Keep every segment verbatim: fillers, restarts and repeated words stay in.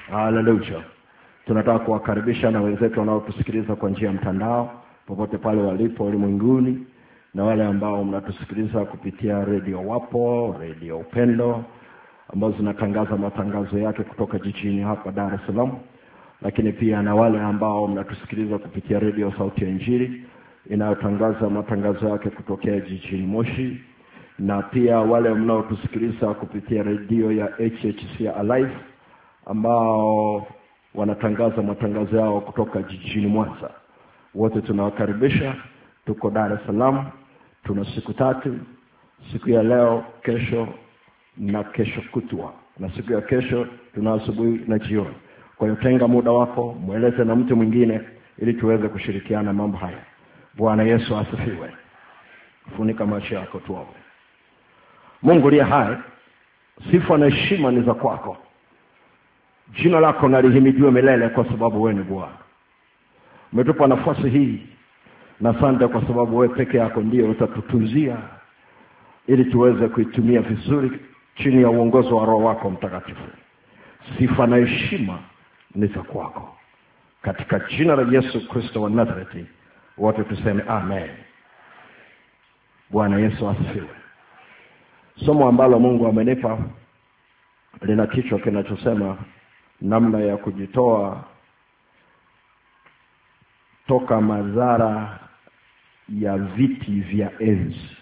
Hallelujah. Tunataka kuwakaribisha na wenzetu wanaotusikiliza kwa njia ya mtandao popote pale walipo ulimwenguni, na wale ambao mnatusikiliza kupitia Radio Wapo, Radio Upendo ambazo zinatangaza matangazo yake kutoka jijini hapa Dar es Salaam, lakini pia na wale ambao mnatusikiliza kupitia Radio Sauti ya Injili inayotangaza matangazo yake kutokea jijini Moshi, na pia wale mnaotusikiliza kupitia radio ya H H C Alive ambao wanatangaza matangazo yao kutoka jijini Mwanza. Wote tunawakaribisha. Tuko Dar es Salaam, tuna siku tatu, siku ya leo, kesho na kesho kutwa, na siku ya kesho tuna asubuhi na jioni. Kwa hiyo tenga muda wako, mueleze na mtu mwingine ili tuweze kushirikiana mambo haya. Bwana Yesu asifiwe. Funika macho yako tuombe. Mungu aliye hai, sifa na heshima ni za kwako. Jina lako na lihimidiwe milele kwa sababu wewe ni Bwana. Umetupa nafasi hii, na asante kwa sababu wewe peke yako ndiye utatutunzia ili tuweze kuitumia vizuri chini ya uongozi wa Roho wako Mtakatifu. Sifa na heshima ni za kwako. Katika jina la Yesu Kristo wa Nazareti, wote tuseme amen. Bwana Yesu asifiwe. Somo ambalo Mungu amenipa lina kichwa kinachosema namna ya kujitoa toka madhara ya viti vya enzi.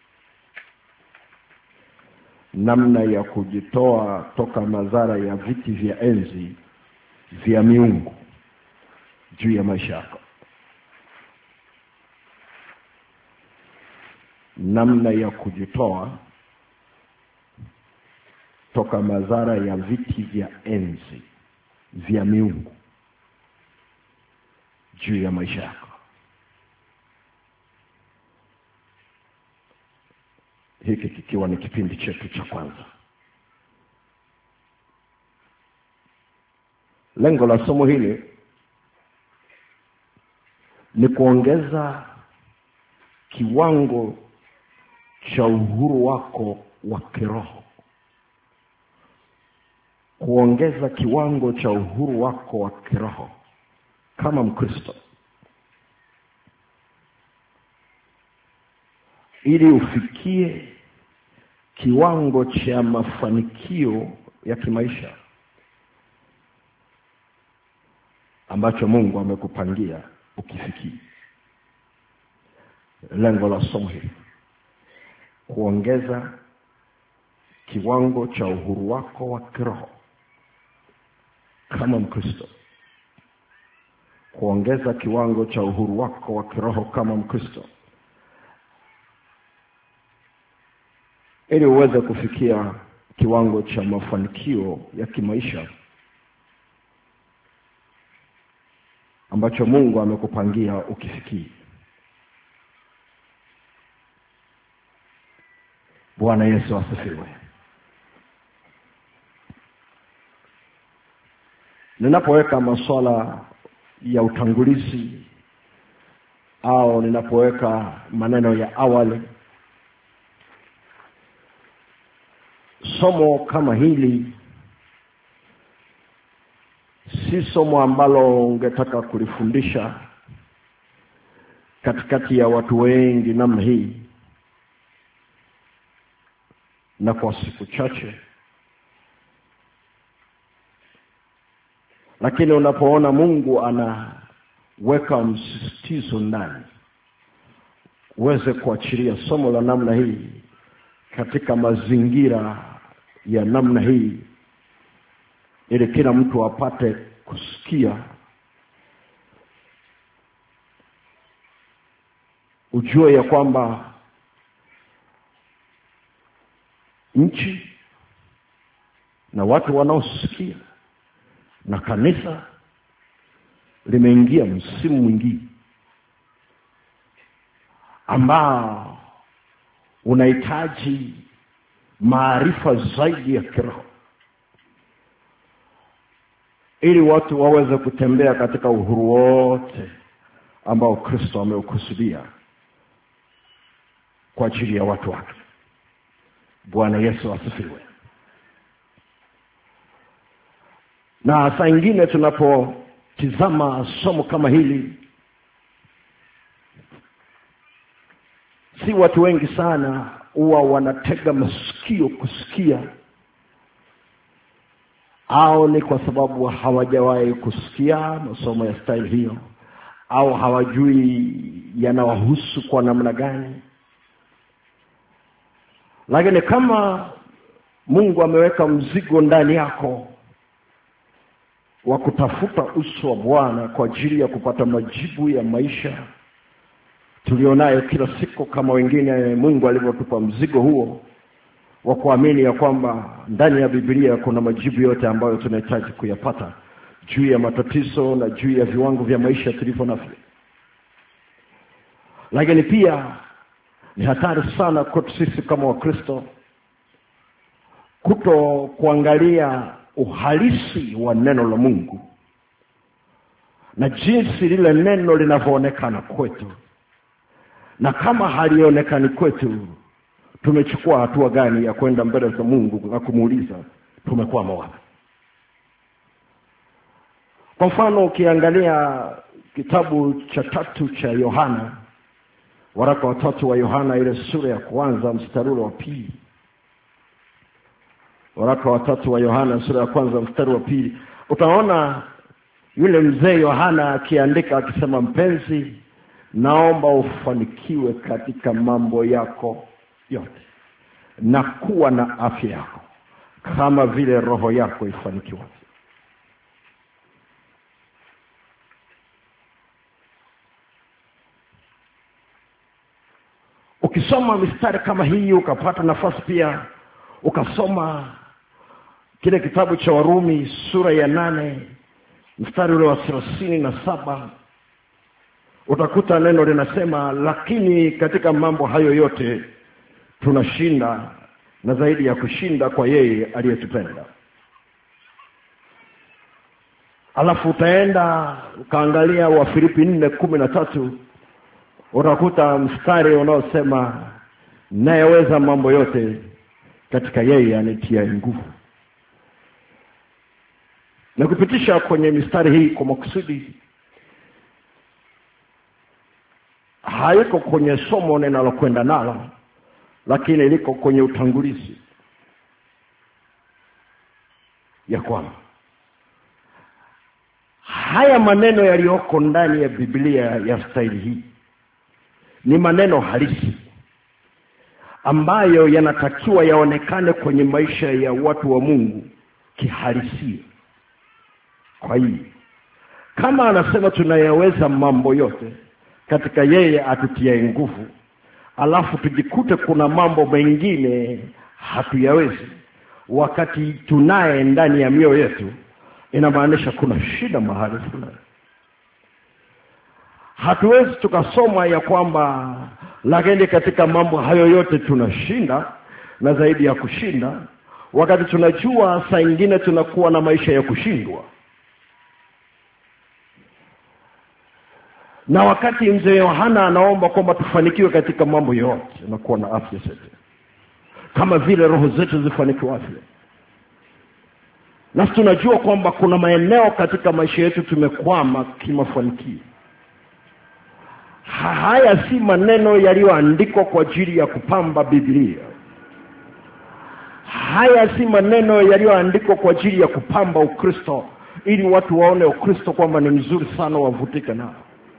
Namna ya kujitoa toka madhara ya viti vya enzi vya miungu juu ya maisha yako. Namna ya kujitoa toka madhara ya viti vya enzi vya miungu juu ya maisha yako. Hiki kikiwa ni kipindi chetu cha kwanza. Lengo la somo hili ni kuongeza kiwango cha uhuru wako wa kiroho. Kuongeza kiwango cha uhuru wako wa kiroho kama Mkristo, ili ufikie kiwango cha mafanikio ya kimaisha ambacho Mungu amekupangia ukifikie. Lengo la somo hili kuongeza kiwango cha uhuru wako wa kiroho kama Mkristo. Kuongeza kiwango cha uhuru wako wa kiroho kama Mkristo ili uweze kufikia kiwango cha mafanikio ya kimaisha ambacho Mungu amekupangia ukifikie. Bwana Yesu asifiwe. Ninapoweka masuala ya utangulizi au ninapoweka maneno ya awali, somo kama hili si somo ambalo ungetaka kulifundisha katikati ya watu wengi namna hii na kwa siku chache. Lakini unapoona Mungu anaweka msisitizo ndani, uweze kuachilia somo la namna hii katika mazingira ya namna hii, ili kila mtu apate kusikia, ujue ya kwamba nchi na watu wanaosikia na kanisa limeingia msimu mwingine ambao unahitaji maarifa zaidi ya kiroho, ili watu waweze kutembea katika uhuru wote ambao Kristo ameukusudia kwa ajili ya watu wake. Bwana Yesu asifiwe. Na saa nyingine tunapotizama somo kama hili, si watu wengi sana huwa wanatega masikio kusikia, au ni kwa sababu hawajawahi kusikia masomo ya style hiyo, au hawajui yanawahusu kwa namna gani. Lakini kama Mungu ameweka mzigo ndani yako wa kutafuta uso wa Bwana kwa ajili ya kupata majibu ya maisha tulionayo kila siku, kama wengine Mungu alivyotupa mzigo huo wa kuamini ya kwamba ndani ya Biblia kuna majibu yote ambayo tunahitaji kuyapata juu ya matatizo na juu ya viwango vya maisha tulivyo navyo. Lakini pia ni hatari sana kwetu sisi kama Wakristo kuto kuangalia uhalisi wa neno la Mungu na jinsi lile neno linavyoonekana kwetu, na kama halionekani kwetu tumechukua hatua gani ya kwenda mbele za Mungu na kumuuliza tumekwama wapi. Kwa mfano, ukiangalia kitabu cha tatu cha Yohana, waraka wa tatu wa Yohana, ile sura ya kwanza mstari wa pili. Waraka wa tatu wa Yohana sura ya kwanza mstari wa pili, utaona yule mzee Yohana akiandika akisema, mpenzi, naomba ufanikiwe katika mambo yako yote na kuwa na afya yako kama vile roho yako ifanikiwe. Ukisoma mistari kama hii, ukapata nafasi pia ukasoma kile kitabu cha Warumi sura ya nane mstari ule wa thelathini na saba, utakuta neno linasema, lakini katika mambo hayo yote tunashinda na zaidi ya kushinda kwa yeye aliyetupenda. Alafu utaenda ukaangalia Wafilipi nne kumi na tatu, utakuta mstari unaosema, nayeweza mambo yote katika yeye anitia nguvu. Na kupitisha kwenye mistari hii kwa makusudi, haiko kwenye somo ninalokwenda nalo, lakini liko kwenye utangulizi ya kwamba haya maneno yaliyoko ndani ya Biblia ya staili hii ni maneno halisi ambayo yanatakiwa yaonekane kwenye maisha ya watu wa Mungu kihalisia. Kwa hiyo kama anasema tunayaweza mambo yote katika yeye atutia nguvu, alafu tujikute kuna mambo mengine hatuyawezi wakati tunaye ndani ya mioyo yetu, inamaanisha kuna shida mahali fulani. Hatuwezi tukasoma ya kwamba lakini katika mambo hayo yote tunashinda na zaidi ya kushinda, wakati tunajua saa nyingine tunakuwa na maisha ya kushindwa. Na wakati mzee Yohana anaomba kwamba tufanikiwe katika mambo yote na kuwa na afya zetu kama vile roho zetu zifanikiwe afya. Na tunajua kwamba kuna maeneo katika maisha yetu tumekwama kimafanikio. Haya si maneno yaliyoandikwa kwa ajili ya kupamba Biblia. Haya si maneno yaliyoandikwa kwa ajili ya kupamba Ukristo ili watu waone Ukristo kwamba ni mzuri sana wavutike nao.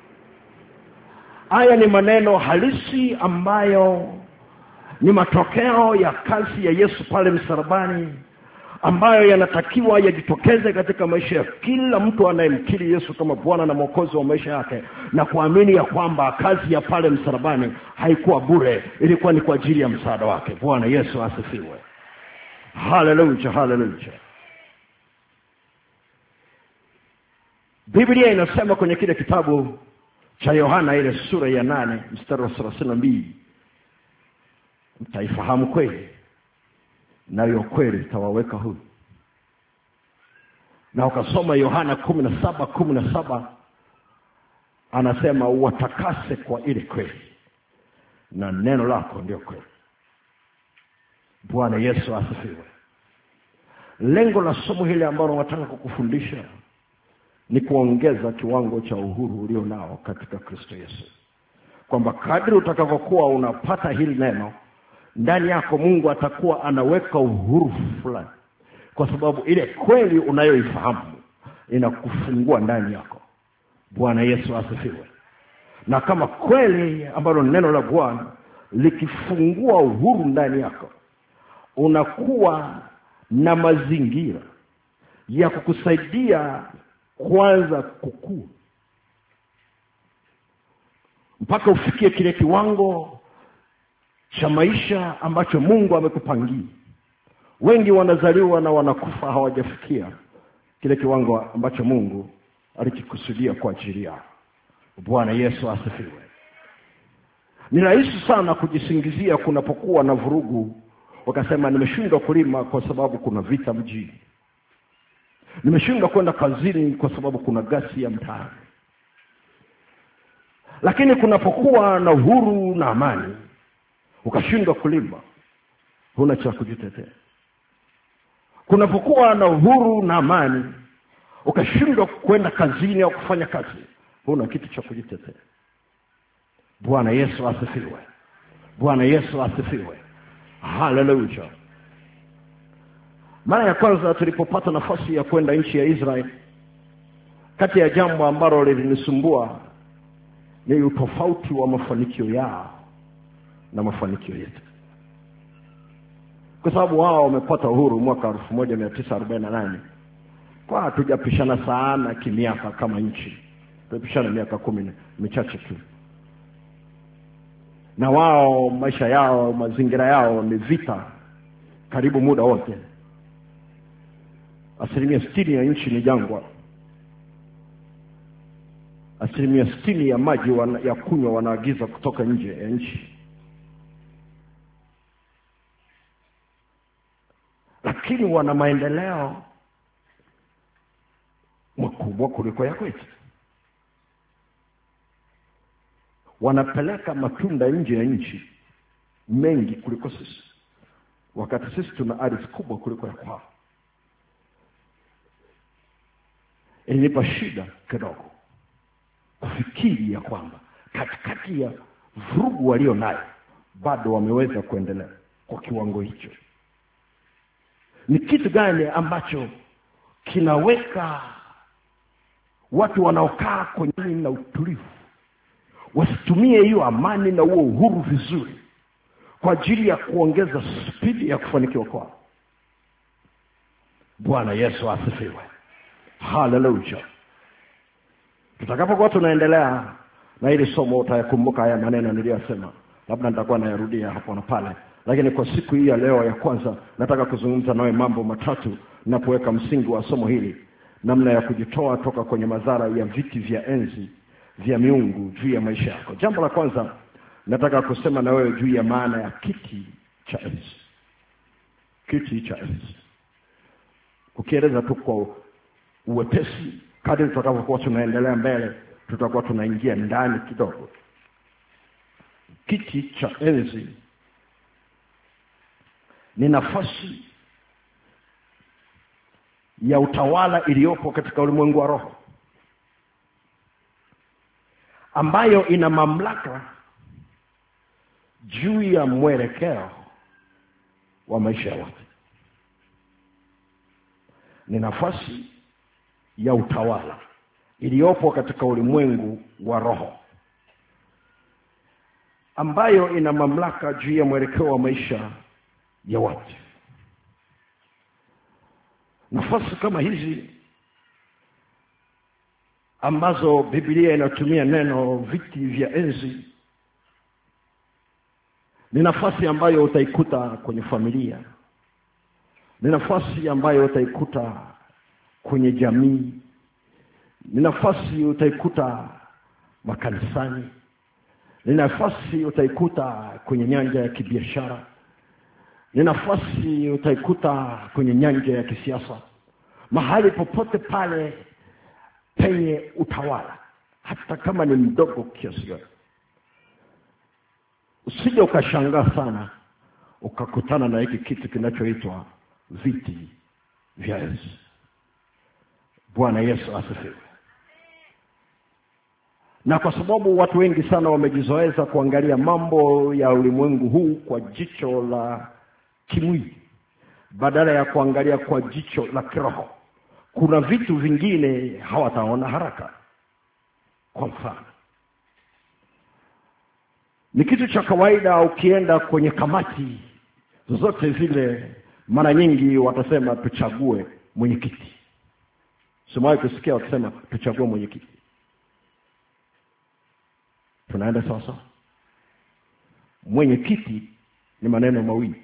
Haya ni maneno halisi ambayo ni matokeo ya kazi ya Yesu pale msalabani, ambayo yanatakiwa yajitokeze katika maisha ya kila mtu anayemkiri Yesu kama Bwana na Mwokozi wa maisha yake, na kuamini ya kwamba kazi ya pale msalabani haikuwa bure, ilikuwa ni kwa ajili ya msaada wake. Bwana Yesu asifiwe. Haleluya, haleluya. Biblia inasema kwenye kile kitabu cha Yohana ile sura ya nane mstari wa thelathini na mbili, mtaifahamu kweli nayo kweli itawaweka huru. Na ukasoma Yohana kumi na saba kumi na saba, anasema watakase kwa ile kweli na neno lako ndio kweli. Bwana Yesu asifiwe. lengo la somo hili ambalo nataka kukufundisha ni kuongeza kiwango cha uhuru ulio nao katika Kristo Yesu. Kwamba kadri utakavyokuwa unapata hili neno, ndani yako Mungu atakuwa anaweka uhuru fulani. Kwa sababu ile kweli unayoifahamu inakufungua ndani yako. Bwana Yesu asifiwe. Na kama kweli ambalo neno la Bwana likifungua uhuru ndani yako, unakuwa na mazingira ya kukusaidia kwanza kukua mpaka ufikie kile kiwango cha maisha ambacho Mungu amekupangia. Wengi wanazaliwa na wanakufa hawajafikia kile kiwango ambacho Mungu alikikusudia kwa ajili yao. Bwana Yesu asifiwe. Ni rahisi sana kujisingizia kunapokuwa na vurugu, wakasema nimeshindwa kulima kwa sababu kuna vita mjini. Nimeshindwa kwenda kazini kwa sababu kuna gasi ya mtaani. Lakini kunapokuwa na uhuru na amani, ukashindwa kulima, huna cha kujitetea. Kunapokuwa na uhuru na amani, ukashindwa kwenda kazini au kufanya kazi, huna kitu cha kujitetea. Bwana Yesu asifiwe. Bwana Yesu asifiwe. Hallelujah. Mara ya kwanza tulipopata nafasi ya kwenda nchi ya Israeli, kati ya jambo ambalo lilinisumbua ni utofauti wa mafanikio yao na mafanikio yetu. Kwa sababu wao wamepata uhuru mwaka elfu moja mia tisa arobaini na nane. Kwa hatujapishana sana kimiaka kama nchi. Tumepishana miaka kumi michache tu. Na wao maisha yao, mazingira yao ni vita karibu muda wote. Asilimia sitini ya nchi ni jangwa. Asilimia sitini ya maji wana, ya kunywa wanaagiza kutoka nje ya nchi. Lakini wana maendeleo makubwa kuliko ya kwetu. Wanapeleka matunda nje ya nchi mengi kuliko sisi, wakati sisi tuna ardhi kubwa kuliko ya kwao. Ilinipa shida kidogo kufikiri ya kwamba katikati ya vurugu walio nayo bado wameweza kuendelea kwa kiwango hicho. Ni kitu gani ambacho kinaweka watu wanaokaa kwenye na utulivu wasitumie hiyo amani na huo uhuru vizuri kwa ajili ya kuongeza spidi ya kufanikiwa kwao? Bwana Yesu asifiwe. Hallelujah. Tutakapokuwa tunaendelea na hili somo, utayakumbuka haya maneno niliyosema. Labda nitakuwa nayarudia hapo na pale, lakini kwa siku hii ya leo ya kwanza nataka kuzungumza nawe mambo matatu ninapoweka msingi wa somo hili, namna ya kujitoa toka kwenye madhara ya viti vya enzi vya miungu juu ya maisha yako. Jambo la kwanza nataka kusema na wewe juu ya maana ya kiti cha enzi. Kiti cha enzi. Ukieleza tu kwa uwepesi, kadri tutakapokuwa tunaendelea mbele tutakuwa tunaingia ndani kidogo. Kiti cha enzi ni nafasi ya utawala iliyopo katika ulimwengu wa roho, ambayo ina mamlaka juu ya mwelekeo wa maisha ya watu. Ni nafasi ya utawala iliyopo katika ulimwengu wa roho, ambayo ina mamlaka juu ya mwelekeo wa maisha ya watu. Nafasi kama hizi ambazo Biblia inatumia neno viti vya enzi, ni nafasi ambayo utaikuta kwenye familia, ni nafasi ambayo utaikuta kwenye jamii, ni nafasi utaikuta makanisani, ni nafasi utaikuta kwenye nyanja ya kibiashara, ni nafasi utaikuta kwenye nyanja ya kisiasa. Mahali popote pale penye utawala, hata kama ni mdogo kiasi gani, usije ukashangaa sana ukakutana na hiki kitu kinachoitwa viti vya Yesu. Bwana Yesu asifiwe. Na kwa sababu watu wengi sana wamejizoeza kuangalia mambo ya ulimwengu huu kwa jicho la kimwili badala ya kuangalia kwa jicho la kiroho, kuna vitu vingine hawataona haraka. Kwa mfano, ni kitu cha kawaida ukienda kwenye kamati zote zile, mara nyingi watasema tuchague mwenyekiti. Simawahi kusikia wakisema tuchague mwenyekiti. Tunaenda sasa. Mwenyekiti ni maneno mawili.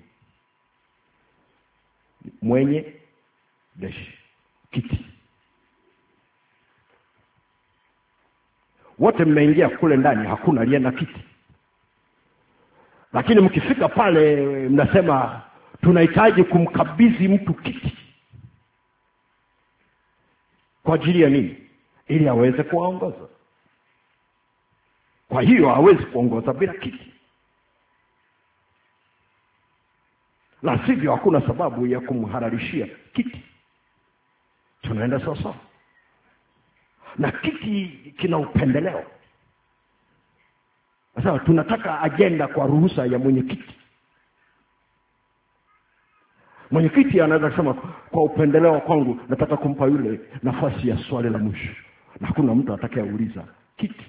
Mwenye dashi kiti. Wote mmeingia kule ndani, hakuna aliye na kiti. Lakini mkifika pale mnasema tunahitaji kumkabidhi mtu kiti. Kwa ajili ya nini? Ili aweze kuongoza. Kwa hiyo hawezi kuongoza bila kiti. La sivyo hakuna sababu ya kumhalalishia kiti. Tunaenda sasa. Na kiti kina upendeleo. Sasa tunataka agenda kwa ruhusa ya mwenyekiti. Mwenyekiti anaweza kusema kwa upendeleo kwangu nataka kumpa yule nafasi ya swali la mwisho. Na hakuna mtu atakayeuliza kiti.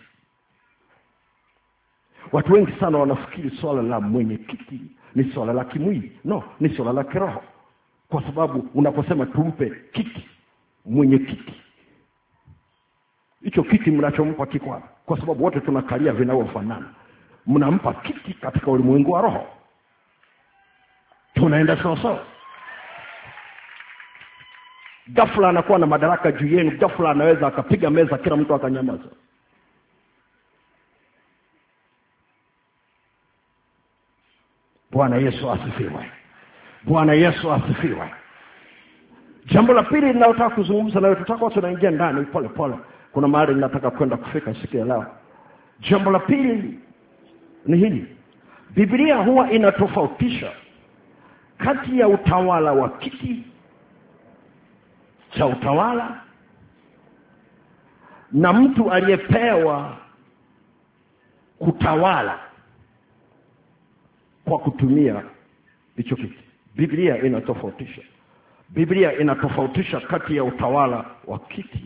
Watu wengi sana wanafikiri swala la mwenyekiti ni swala la kimwili. No, ni swala la kiroho. Kwa sababu unaposema tumpe kiti mwenyekiti, hicho kiti mnachompa kiko, kwa sababu wote tunakalia vinavyofanana. Mnampa kiti katika ulimwengu wa roho. Tunaenda sawa sawa. Ghafla anakuwa na madaraka juu yenu. Ghafla anaweza akapiga meza, kila mtu akanyamaza. Bwana Yesu asifiwe. Bwana Yesu asifiwe. Jambo la pili ninalotaka kuzungumza nayo, tutakuwa tunaingia ndani pole pole. Kuna mahali ninataka kwenda kufika siku ya leo. Jambo la pili ni hili. Biblia huwa inatofautisha kati ya utawala wa kiti cha utawala na mtu aliyepewa kutawala kwa kutumia hicho kiti. Biblia inatofautisha. Biblia inatofautisha kati ya utawala wa kiti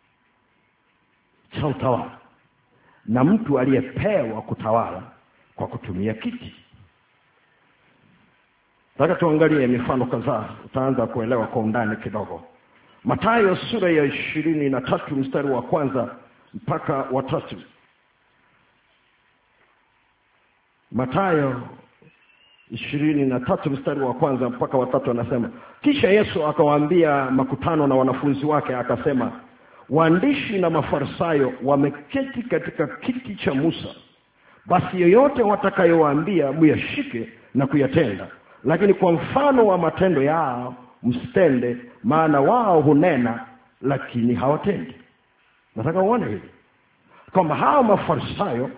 cha utawala na mtu aliyepewa kutawala kwa kutumia kiti. Nataka tuangalie mifano kadhaa, utaanza kuelewa kwa undani kidogo. Mathayo sura ya ishirini na tatu mstari wa kwanza mpaka wa tatu. Mathayo ishirini na tatu mstari wa kwanza mpaka wa tatu anasema, kisha Yesu akawaambia makutano na wanafunzi wake akasema, waandishi na mafarisayo wameketi katika kiti cha Musa. Basi yoyote watakayowaambia muyashike na kuyatenda, lakini kwa mfano wa matendo yao msitende, maana wao hunena lakini hawatendi. Nataka uone hili kwamba hao mafarisayo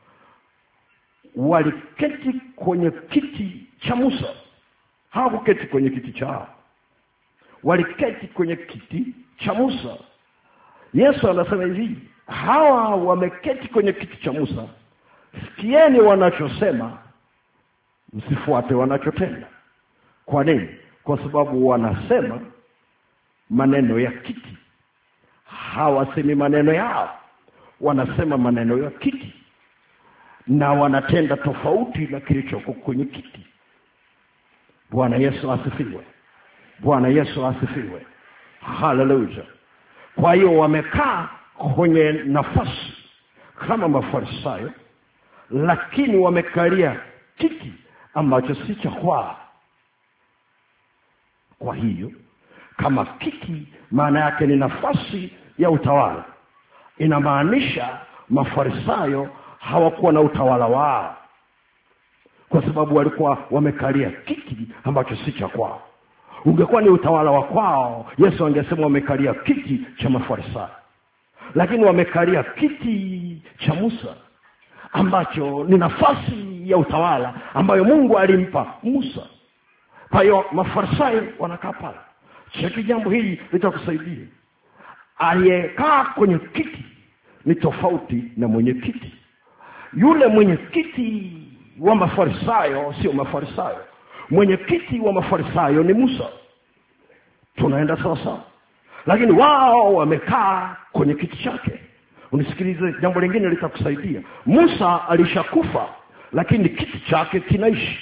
waliketi kwenye kiti cha Musa. Hawakuketi kwenye kiti chao, waliketi kwenye kiti cha Musa. Yesu anasema hivi, hawa wameketi kwenye kiti cha Musa, sikieni wanachosema, msifuate wanachotenda. Kwa nini? Kwa sababu wanasema maneno ya kiti, hawasemi maneno yao. Wanasema maneno ya kiti na wanatenda tofauti na kilichoko kwenye kiti. Bwana Yesu asifiwe. Bwana Yesu asifiwe. Hallelujah. Kwa hiyo wamekaa kwenye nafasi kama mafarisayo, lakini wamekalia kiti ambacho si cha kwao. Kwa hiyo kama kiti maana yake ni nafasi ya utawala, inamaanisha mafarisayo hawakuwa na utawala wao, kwa sababu walikuwa wamekalia kiti ambacho si cha kwao. Ungekuwa ni utawala wa kwao, Yesu angesema wamekalia kiti cha mafarisayo. Lakini wamekalia kiti cha Musa ambacho ni nafasi ya utawala ambayo Mungu alimpa Musa. Kwa hiyo mafarisayo wanakaa pale. Cheki jambo hili litakusaidia. Aliyekaa kwenye kiti ni tofauti na mwenye kiti. Yule mwenye kiti wa Mafarisayo sio Mafarisayo. Mwenye kiti wa Mafarisayo ni Musa. Tunaenda sawa sawa. Lakini wao wamekaa kwenye kiti chake. Unisikilize, jambo lingine litakusaidia. Musa alishakufa, lakini kiti chake kinaishi.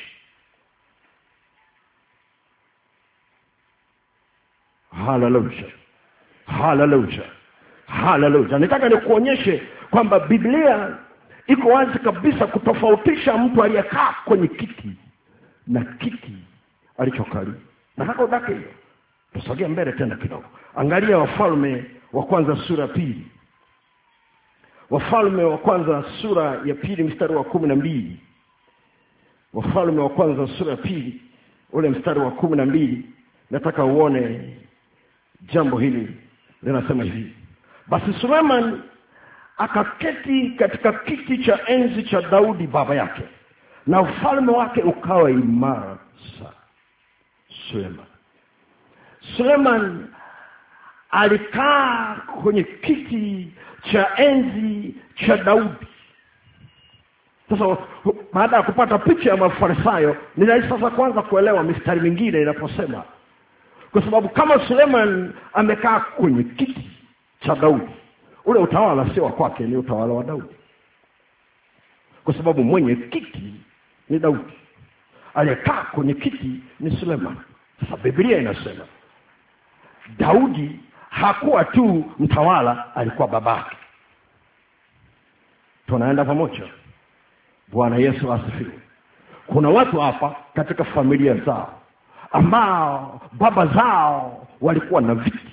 Hallelujah. Hallelujah. Hallelujah. Nataka nikuonyeshe kwamba Biblia iko wazi kabisa kutofautisha mtu aliyekaa kwenye kiti na kiti alichokalia. Nataka udake hiyo. Tusogea mbele tena kidogo. Angalia Wafalme wa kwanza sura ya pili. Wafalme wa kwanza sura ya pili mstari wa kumi na mbili. Wafalme wa kwanza sura ya pili ule mstari wa kumi na mbili. Nataka uone jambo hili linasema hivi. Basi Suleiman akaketi katika kiti cha enzi cha Daudi baba yake, na ufalme wake ukawa imara sana. Suleiman Suleiman alikaa kwenye kiti cha enzi cha Daudi. Sasa baada ya kupata picha ya Mafarisayo, ni rahisi sasa kwanza kuelewa mistari mingine inaposema. Kwa sababu kama Suleiman amekaa kwenye kiti cha Daudi, ule utawala sio wa kwake, ni utawala wa Daudi. Kwa sababu mwenye kiti ni Daudi, aliyekaa kwenye kiti ni Suleiman. Sasa Biblia inasema Daudi hakuwa tu mtawala, alikuwa babake. Tunaenda pamoja. Bwana Yesu asifiwe. Kuna watu hapa katika familia zao ambao baba zao walikuwa na viti,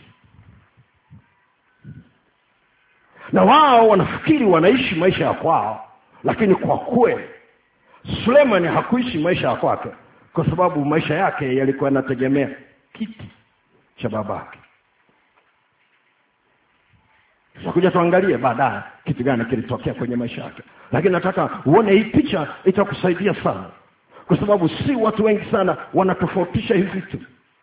na wao wanafikiri wanaishi maisha ya kwao, lakini kwa kweli Suleiman hakuishi maisha ya kwake, kwa sababu maisha yake yalikuwa yanategemea kiti cha babake. Tutakuja tuangalie baadaye kitu gani kilitokea kwenye maisha yake. Lakini nataka uone hii picha, itakusaidia sana. Kwa sababu si watu wengi sana wanatofautisha hivi vitu.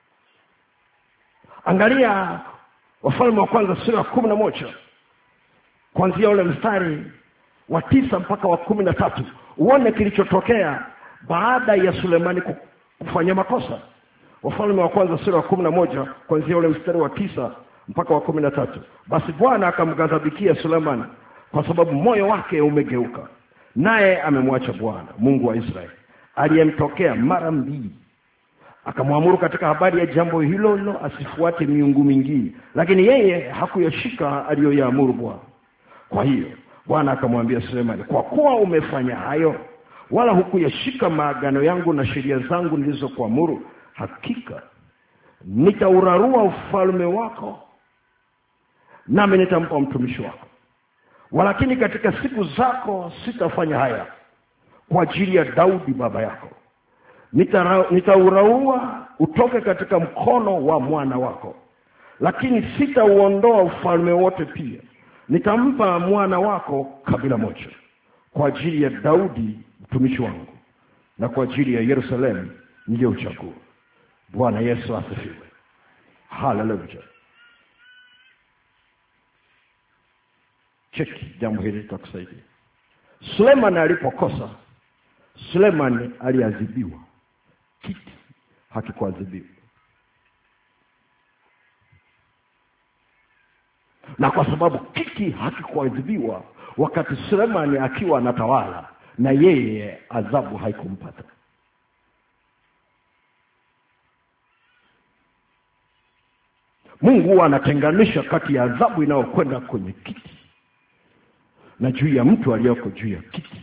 Angalia Wafalme wa kwanza sura ya kumi na moja. Kuanzia ule mstari wa tisa mpaka wa kumi na tatu. Uone kilichotokea baada ya Sulemani kufanya makosa. Wafalme wa kwanza sura ya kumi na moja kuanzia ule mstari wa tisa mpaka wa kumi na tatu. Basi Bwana akamghadhabikia Sulemani kwa sababu moyo wake umegeuka, naye amemwacha Bwana Mungu wa Israeli aliyemtokea mara mbili. Akamwamuru katika habari ya jambo hilo hilo asifuate miungu mingine, lakini yeye hakuyashika aliyoyaamuru Bwana. Kwa hiyo Bwana akamwambia Sulemani, kwa kuwa umefanya hayo wala hukuyashika maagano yangu na sheria zangu nilizokuamuru, hakika nitaurarua ufalme wako, nami nitampa mtumishi wako. Walakini katika siku zako sitafanya haya kwa ajili ya Daudi baba yako. Nitauraua utoke katika mkono wa mwana wako, lakini sitauondoa ufalme wote pia. Nitampa mwana wako kabila moja kwa ajili ya Daudi mtumishi wangu, na kwa ajili ya Yerusalemu niliyouchagua. Bwana Yesu asifiwe. Hallelujah. Cheki jambo hili litakusaidia. Suleiman alipokosa, Suleiman aliadhibiwa, kiti hakikuadhibiwa. Na kwa sababu kiti hakikuadhibiwa wakati Suleiman akiwa anatawala, na yeye adhabu haikumpata. Mungu anatenganisha kati ya adhabu inayokwenda kwenye kiti na juu ya mtu aliyoko juu ya kiti.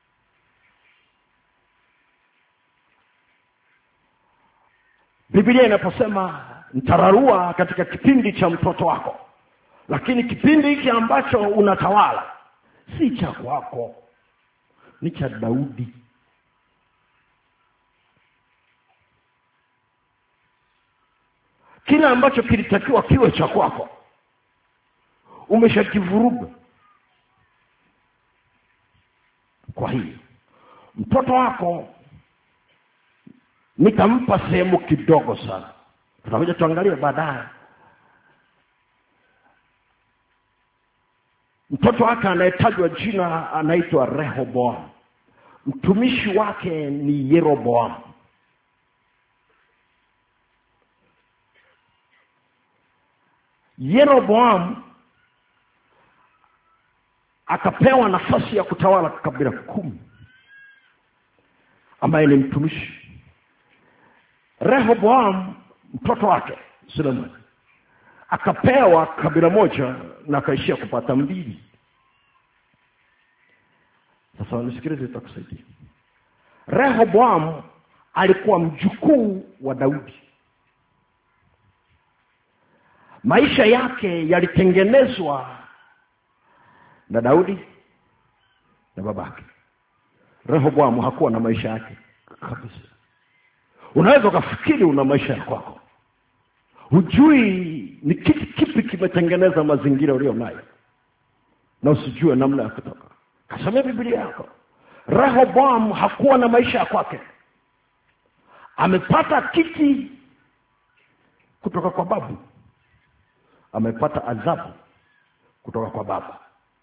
Biblia inaposema nitararua katika kipindi cha mtoto wako, lakini kipindi hiki ambacho unatawala si cha kwako, ni cha Daudi. Kila ambacho kilitakiwa kiwe cha kwako umeshakivuruga. Kwa hiyo mtoto wako nitampa sehemu kidogo sana, Tutakuja tuangalie baadaye. Mtoto wake anayetajwa jina anaitwa Rehoboam. Mtumishi wake ni Yeroboam. Yeroboam akapewa nafasi ya kutawala kabila kumi, ambaye ni mtumishi. Rehoboam mtoto wake Suleiman akapewa kabila moja na akaishia kupata mbili. Sasa nisikilize, nitakusaidia. Rehoboam alikuwa mjukuu wa Daudi. Maisha yake yalitengenezwa na Daudi na babake. Rehoboam hakuwa na maisha yake kabisa. Unaweza kufikiri una maisha yako, hujui ni kitu kipi kimetengeneza mazingira ulio nayo, na usijue namna ya kutoka. Kasome Biblia yako. Rehoboam hakuwa na maisha ya kwake. Amepata kiti kutoka kwa babu, amepata adhabu kutoka kwa baba.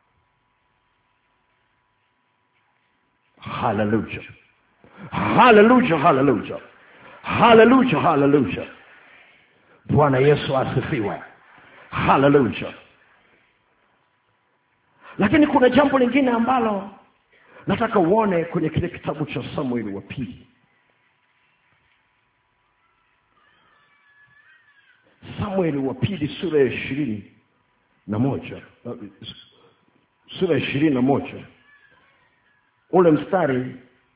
Hallelujah, hallelujah, hallelujah, hallelujah, hallelujah. Bwana Yesu asifiwe. Hallelujah. Lakini kuna jambo lingine ambalo nataka uone kwenye kile kitabu cha Samueli wa pili. Samueli wa pili sura ya ishirini na moja. Sura ya ishirini na moja. Ule mstari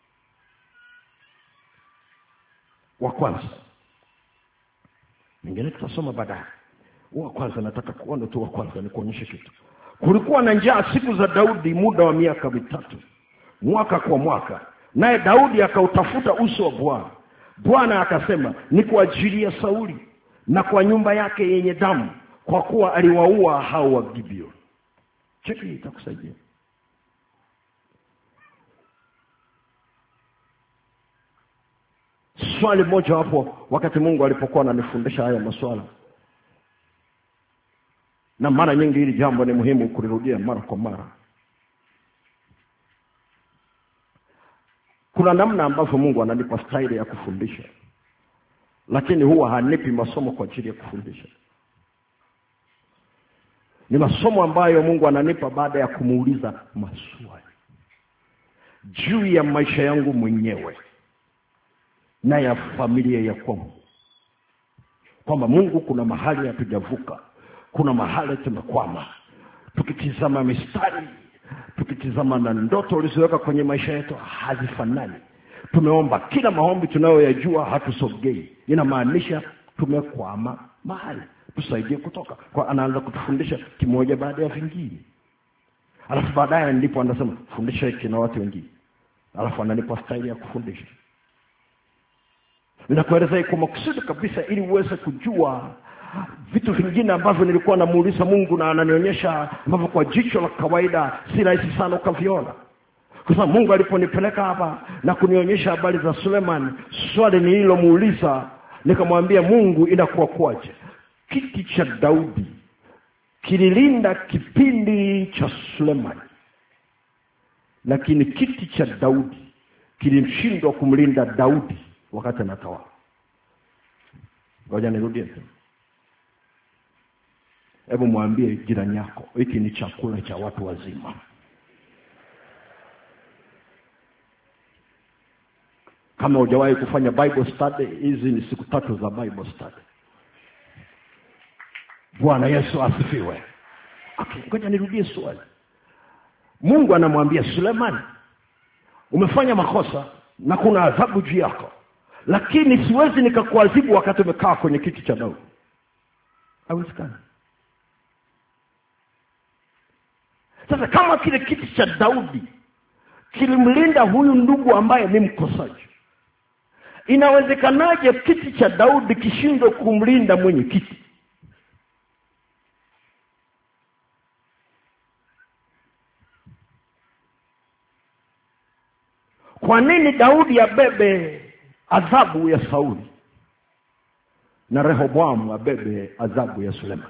wa kwanza. Mingine tutasoma baadaye. Wa kwanza nataka kuona tu wa kwanza ni kuonyesha kitu. Kulikuwa na njaa siku za Daudi muda wa miaka mitatu, mwaka kwa mwaka. Naye Daudi akautafuta uso wa Bwana. Bwana akasema, ni kwa ajili ya Sauli na kwa nyumba yake yenye damu, kwa kuwa aliwaua hao wa Gibeon. Cheki itakusaidia. Swali moja hapo wakati Mungu alipokuwa ananifundisha haya masuala. Na mara nyingi hili jambo ni muhimu kulirudia mara kwa mara. Kuna namna ambavyo Mungu ananipa style ya kufundisha, lakini huwa hanipi masomo kwa ajili ya kufundisha. Ni masomo ambayo Mungu ananipa baada ya kumuuliza maswali juu ya maisha yangu mwenyewe na ya familia ya kwangu. Kwamba Mungu kuna mahali hatujavuka, kuna mahali tumekwama. Tukitizama mistari, tukitizama na ndoto ulizoweka kwenye maisha yetu hazifanani. Tumeomba kila maombi tunayoyajua hatusogei. Inamaanisha tumekwama mahali. Tusaidie kutoka. Kwa anaanza kutufundisha kimoja baada ya vingine. Alafu baadaye ndipo anasema fundisha hiki na watu wengine. Alafu ananipa style ya kufundisha. Ninakueleza kwa makusudi kabisa ili uweze kujua vitu vingine ambavyo nilikuwa namuuliza Mungu na ananionyesha ambavyo kwa jicho la kawaida si rahisi sana ukaviona. Kwa sababu Mungu aliponipeleka hapa na kunionyesha habari za Suleiman, swali nililomuuliza nikamwambia Mungu, inakuwa kwaje kiti cha Daudi kililinda kipindi cha Suleiman, lakini kiti cha Daudi kilimshindwa kumlinda Daudi wakati anatawala? Ngoja nirudie tena. Hebu mwambie jirani yako, hiki ni chakula cha watu wazima. Kama hujawahi kufanya Bible study, hizi ni siku tatu za Bible study. Bwana Yesu asifiwe. Okay, ngoja nirudie swali. Mungu anamwambia Suleiman, umefanya makosa na kuna adhabu juu yako, lakini siwezi nikakuadhibu wakati umekaa kwenye kiti cha Daudi. Haiwezekani. Sasa kama kile kiti cha Daudi kilimlinda huyu ndugu ambaye ni mkosaji, inawezekanaje kiti cha Daudi kishindwe kumlinda mwenye kiti? Kwa nini Daudi abebe adhabu ya Sauli na Rehoboamu abebe adhabu ya Sulemani.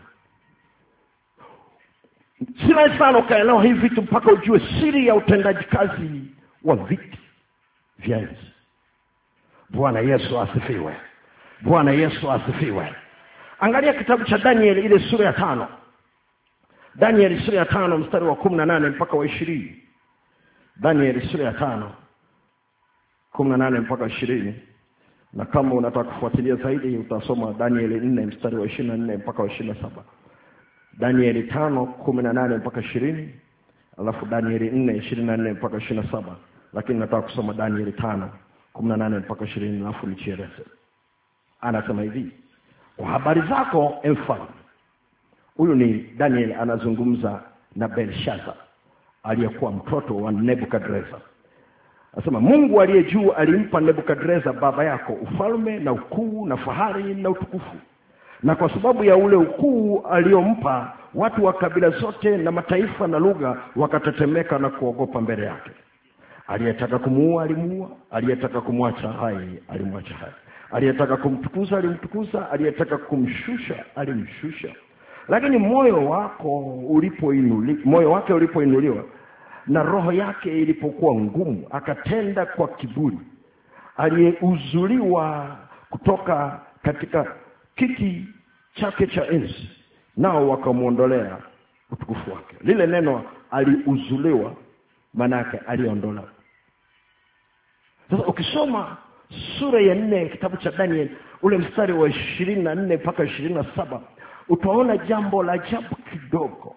Sina sana ukaelewa hivi vitu mpaka ujue siri ya utendaji kazi wa viti vya enzi. Bwana Yesu asifiwe. Bwana Yesu asifiwe. Angalia kitabu cha Daniel ile sura ya tano. Daniel sura ya tano mstari wa kumi na nane mpaka wa ishirini. Daniel sura ya tano kumi na nane mpaka ishirini. Na kama unataka kufuatilia zaidi utasoma Daniel nne mstari wa ishirini na nne mpaka wa ishirini na saba. Daniel tano kumi na nane mpaka ishirini, alafu Daniel nne ishirini na nne mpaka ishirini na saba. Lakini nataka kusoma Daniel tano kumi na nane mpaka ishirini alafu nichieleze. Anasema hivi: kwa habari zako mfalme. Huyu ni Daniel anazungumza na Belshaza aliyekuwa mtoto wa Nebukadreza. Anasema Mungu aliye juu alimpa Nebukadreza baba yako ufalme na ukuu na fahari na utukufu. Na kwa sababu ya ule ukuu aliyompa, watu wa kabila zote na mataifa na lugha wakatetemeka na kuogopa mbele yake. Aliyetaka kumuua alimuua, aliyetaka kumwacha hai alimwacha hai, aliyetaka kumtukuza alimtukuza, aliyetaka kumshusha alimshusha. Lakini moyo wako ulipoinuliwa, moyo wake ulipoinuliwa na roho yake ilipokuwa ngumu, akatenda kwa kiburi. Aliyeuzuliwa kutoka katika kiti chake cha enzi, nao wakamuondolea utukufu wake. Lile neno aliuzuliwa maana yake aliondolewa. Sasa ukisoma sura ya nne kitabu cha Daniel ule mstari wa ishirini na nne mpaka ishirini na saba, utaona jambo la ajabu kidogo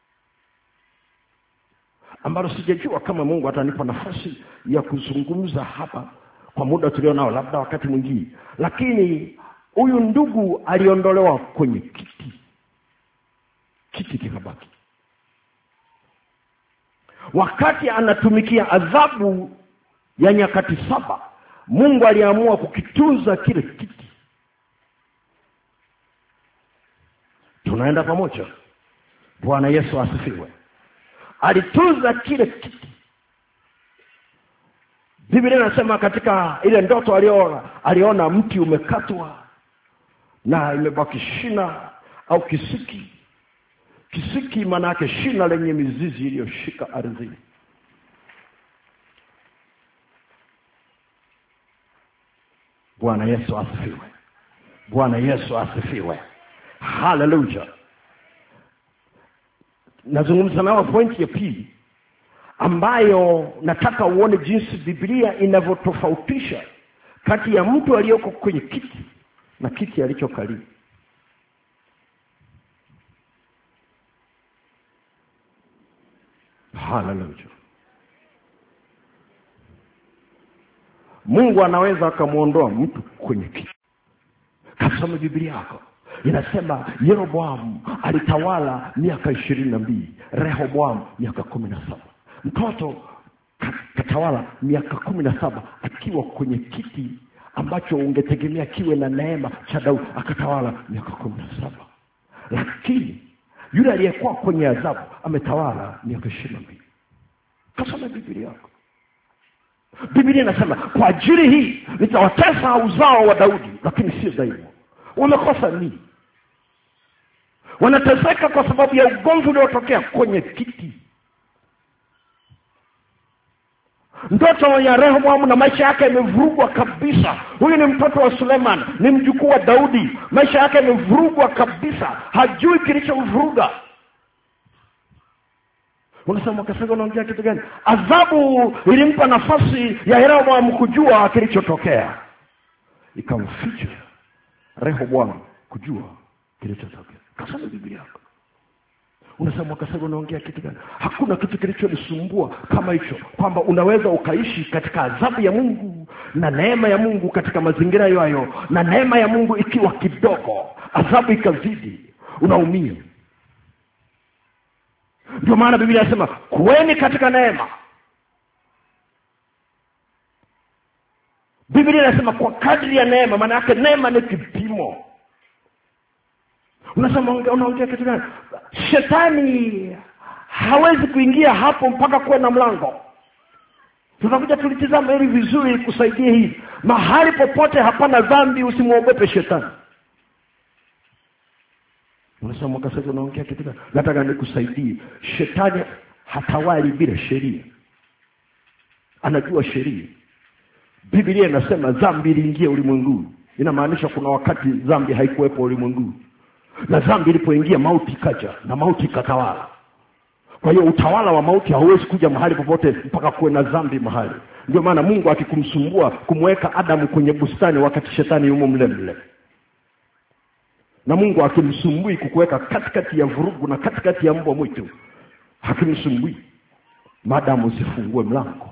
ambalo sijajua kama Mungu atanipa nafasi ya kuzungumza hapa kwa muda tulionao, labda wakati mwingine. Lakini huyu ndugu aliondolewa kwenye kiti, kiti kikabaki. Wakati anatumikia adhabu ya nyakati saba, Mungu aliamua kukitunza kile kiti. Tunaenda pamoja? Bwana Yesu asifiwe. Alitunza kile kiti. Biblia inasema katika ile ndoto aliona, aliona mti umekatwa na imebaki shina au kisiki. Kisiki maana yake shina lenye mizizi iliyoshika ardhini. Bwana Yesu asifiwe. Bwana Yesu asifiwe. Hallelujah. Nazungumza nao pointi ya pili ambayo nataka uone jinsi Biblia inavyotofautisha kati ya mtu aliyoko kwenye kiti na kiti alichokalia. Hallelujah. Mungu anaweza akamuondoa mtu kwenye kiti. Kasoma Biblia yako. Inasema Yeroboamu alitawala miaka ishirini na mbili, Rehoboamu miaka kumi na saba. Mtoto katawala miaka kumi na saba akiwa kwenye kiti ambacho ungetegemea kiwe na neema cha Daudi, akatawala miaka kumi na saba. Lakini yule aliyekuwa kwenye adhabu ametawala miaka ishirini na mbili. Kasoma Biblia yako. Biblia inasema kwa ajili hii nitawatesa uzao wa Daudi, lakini si daima. Wamekosa nini? Wanateseka kwa sababu ya ugomvi uliotokea kwenye kiti. Ndoto ya Rehoboamu na maisha yake yamevurugwa kabisa. Huyu ni mtoto wa Suleiman, ni mjukuu wa Daudi. Maisha yake yamevurugwa kabisa. Hajui kilichomvuruga. Unasema kasema unaongea kitu gani? Adhabu ilimpa nafasi ya Rehoboamu kujua kilichotokea, ikamficha Rehoboamu kujua kilichotokea. Kasoma Biblia yako. Unasema kasema unaongea kitu gani? Hakuna kitu kilichonisumbua kama hicho, kwamba unaweza ukaishi katika adhabu ya Mungu na neema ya Mungu katika mazingira hayo, na neema ya Mungu ikiwa kidogo, adhabu ikazidi, unaumia. Ndio maana Biblia inasema kuweni katika neema. Biblia inasema kwa kadri ya neema, maana yake neema ni kipimo. Unasema unaongea kitu gani? Shetani hawezi kuingia hapo mpaka kuwe na mlango. Tutakuja tulitizama hili vizuri kusaidia hii. Mahali popote hapana dhambi usimuogope shetani. Unasema mwaka sasa unaongea kitu gani? Nataka nikusaidie. Shetani hatawali bila sheria. Anajua sheria. Biblia inasema dhambi iliingia ulimwenguni. Inamaanisha kuna wakati dhambi haikuwepo ulimwenguni. Na dhambi ilipoingia mauti ikaja na mauti ikatawala. Kwa hiyo utawala wa mauti hauwezi kuja mahali popote mpaka kuwe na dhambi mahali. Ndio maana Mungu akikumsumbua kumweka Adamu kwenye bustani wakati shetani yumo mle mle. Na Mungu akimsumbui kukuweka katikati ya vurugu na katikati ya mbwa mwitu. Hakimsumbui. Madamu usifungue mlango.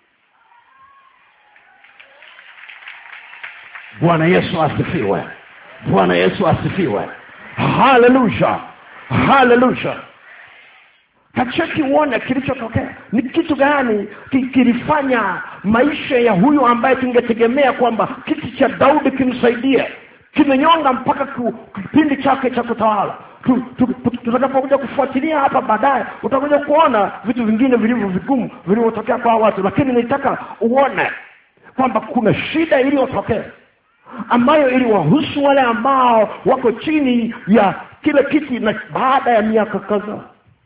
Bwana Yesu asifiwe. Bwana Yesu asifiwe. Hallelujah. Hallelujah. Kacheki uone kilichotokea. Ni kitu gani kilifanya maisha ya huyu ambaye tungetegemea kwamba kiti cha Daudi kimsaidie kimenyonga mpaka kipindi chake cha kutawala. Tutakapokuja kufuatilia hapa baadaye utakuja kuona vitu vingine vilivyo vigumu vilivyotokea kwa watu, lakini nitaka uone kwamba kuna shida iliyotokea ambayo iliwahusu wale ambao wako chini ya kile kiti na baada ya miaka kadhaa.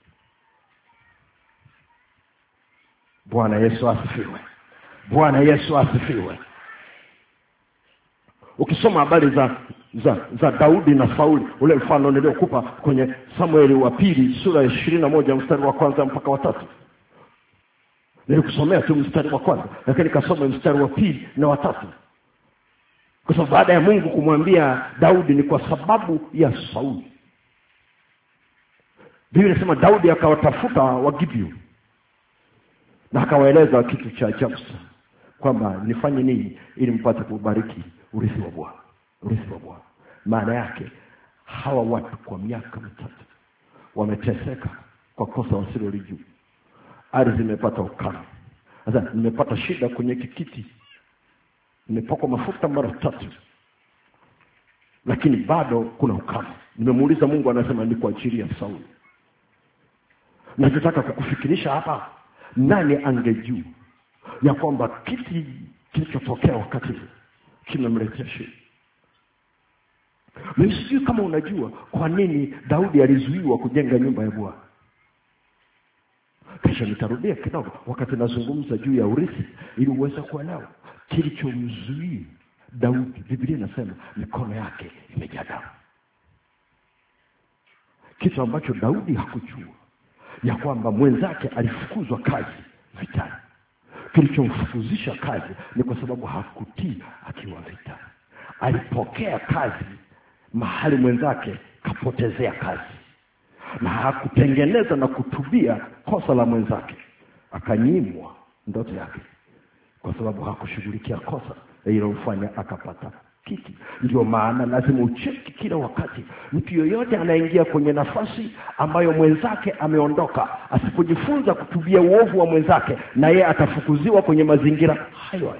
Bwana Yesu asifiwe. Bwana Yesu asifiwe. Ukisoma habari za za za Daudi na Sauli, ule mfano niliokupa kwenye Samueli wa pili sura ya ishirini na moja mstari wa kwanza mpaka wa tatu. Nilikusomea tu mstari wa kwanza, lakini nikasoma mstari wa pili na wa tatu. Kwa sababu baada ya Mungu kumwambia Daudi ni kwa sababu ya Sauli. Biblia inasema Daudi akawatafuta Wagibeoni na akawaeleza kitu cha ajabu kwamba nifanye nini ili mpate kubariki urithi wa Bwana. Urithi wa Bwana. Maana yake hawa watu kwa miaka mitatu wameteseka kwa kosa wasilolijua. Ardhi imepata ukame. Sasa nimepata shida kwenye kikiti. Nimepakwa mafuta mara tatu. Lakini bado kuna ukame. Nimemuuliza Mungu, anasema ni kwa ajili ya Sauli. Nataka kukufikirisha hapa, nani angejua ya kwamba kiti kilichotokea wakati kimemletea shida? Mimi sijui kama unajua kwa nini Daudi alizuiwa kujenga nyumba ya Bwana. Kisha nitarudia kidogo wakati nazungumza juu ya urithi ili uweze kuelewa kilichomzuia Daudi. Biblia inasema mikono yake imejaa damu. Kitu ambacho Daudi hakujua ya kwamba mwenzake alifukuzwa kazi vitani. Kilichomfukuzisha kazi ni kwa sababu hakutii akiwa vitani. Alipokea kazi mahali mwenzake kapotezea kazi, na hakutengeneza na kutubia kosa la mwenzake, akanyimwa ndoto yake kwa sababu hakushughulikia kosa ililomfanya akapata kiti. Ndio maana lazima ucheki kila wakati. Mtu yoyote anaingia kwenye nafasi ambayo mwenzake ameondoka, asipojifunza kutubia uovu wa mwenzake, na yeye atafukuziwa kwenye mazingira hayo.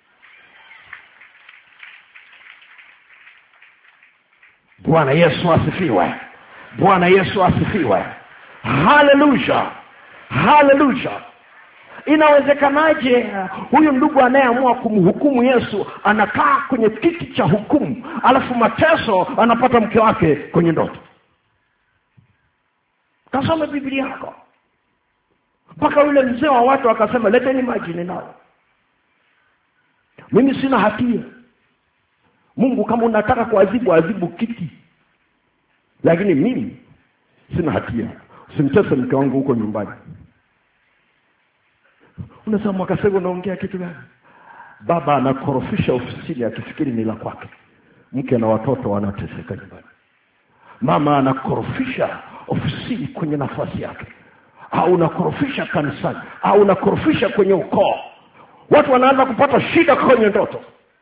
Bwana Yesu asifiwe. Bwana Yesu asifiwe. Hallelujah. Hallelujah. Inawezekanaje huyu ndugu anayeamua kumhukumu Yesu anakaa kwenye kiti cha hukumu, alafu mateso anapata mke wake kwenye ndoto? Kasome Biblia yako. Mpaka yule mzee wa watu akasema, leteni maji ninao. Mimi sina hatia. Mungu kama unataka kuadhibu, adhibu kiti. Lakini mimi sina hatia. Usimtese mke wangu huko nyumbani. Unasema mwaka sasa unaongea kitu gani? Baba anakorofisha ofisini akifikiri ni la kwake. Mke na watoto wanateseka nyumbani. Mama anakorofisha ofisini kwenye nafasi yake. Au unakorofisha kanisani, au unakorofisha kwenye ukoo. Watu wanaanza kupata shida kwenye ndoto.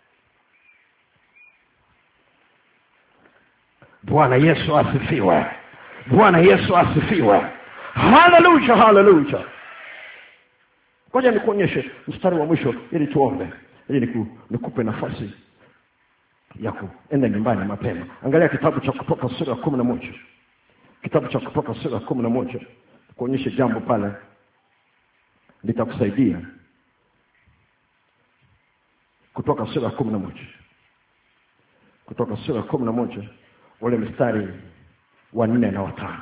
Bwana Yesu asifiwe. Bwana Yesu asifiwe. Hallelujah, hallelujah. Ngoja nikuonyeshe mstari wa mwisho ili tuombe, ili niku, nikupe nafasi ya kuenda nyumbani mapema. Angalia kitabu cha Kutoka sura ya kumi na moja. Kitabu cha Kutoka sura ya kumi na moja. Kuonyeshe jambo pale litakusaidia. Kutoka sura ya kumi na moja. Kutoka sura ya kumi na moja, ule mstari wa nne na watano.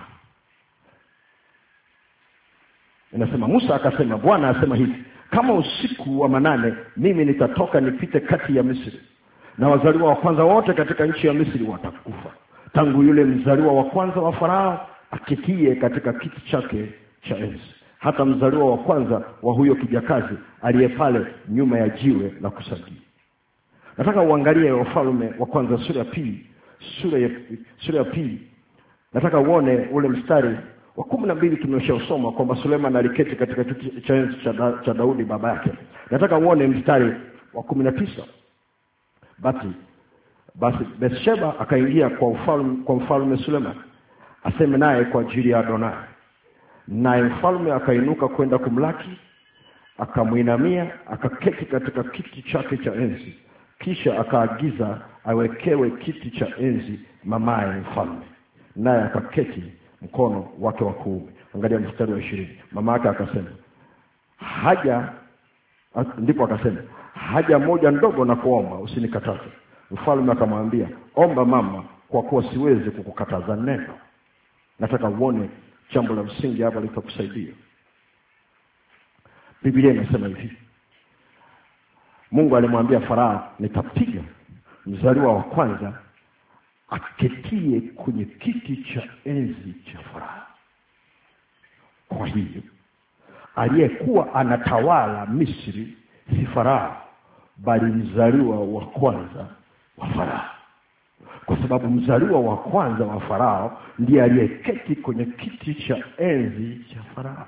Inasema Musa akasema, Bwana asema hivi, kama usiku wa manane mimi nitatoka nipite kati ya Misri, na wazaliwa wa kwanza wote katika nchi ya Misri watakufa, tangu yule mzaliwa wa kwanza wa Farao akitie katika kiti chake cha enzi, hata mzaliwa wa kwanza wa huyo kijakazi aliye pale nyuma ya jiwe la kusagia. Nataka uangalie Wafalme wa kwanza sura ya pili, sura ya sura ya pili. Nataka uone ule mstari wa kumi na mbili tumeshausoma kwamba Suleiman aliketi katika kiti cha enzi cha, da, cha Daudi baba yake. Nataka uone mstari wa kumi na tisa. Basi basi Bathsheba akaingia kwa ufalme kwa mfalme Suleiman, aseme naye kwa ajili ya Adonai. Naye mfalme akainuka kwenda kumlaki, akamuinamia, akaketi katika kiti chake cha enzi. Kisha akaagiza awekewe kiti cha enzi mamaye mfalme, naye akaketi mkono wake wa kuume. Angalia mstari wa ishirini. Mama yake akasema, haja ndipo akasema, haja moja ndogo na kuomba, usinikataze. Mfalme akamwambia, omba mama, kwa kuwa siwezi kukukataza neno. Nataka uone jambo la msingi hapa litakusaidia. Biblia inasema hivi, Mungu alimwambia Farao, nitapiga mzaliwa wa kwanza aketie kwenye kiti cha enzi cha Farao. Kwa hiyo aliyekuwa anatawala Misri si Farao, bali mzaliwa wa kwanza wa Farao, kwa sababu mzaliwa wa kwanza wa Farao ndiye aliyeketi kwenye kiti cha enzi cha Farao.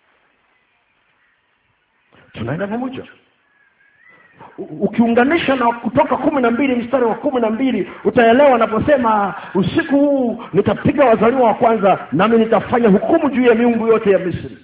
Tunaenda pamoja? Ukiunganisha na Kutoka kumi na mbili mstari wa kumi na mbili utaelewa anaposema, usiku huu nitapiga wazaliwa wa kwanza, nami nitafanya hukumu juu ya miungu yote ya Misri.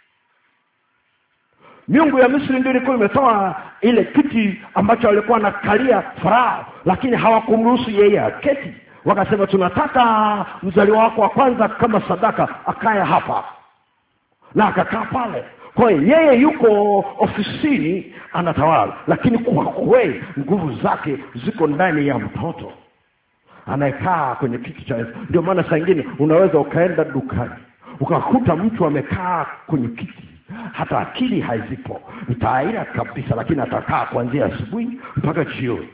Miungu ya Misri ndio ilikuwa imetoa ile kiti ambacho alikuwa anakalia Farao, lakini hawakumruhusu yeye aketi. Wakasema, tunataka mzaliwa wako wa kwanza kama sadaka akae hapa. Na akakaa pale. Kwa hiyo yeye yuko ofisini anatawala, lakini kwa kweli nguvu zake ziko ndani ya mtoto anayekaa kwenye kiti cha enzi. Ndio maana saa nyingine unaweza ukaenda dukani ukakuta mtu amekaa kwenye kiti, hata akili haizipo, mtaira kabisa, lakini atakaa kuanzia asubuhi mpaka jioni.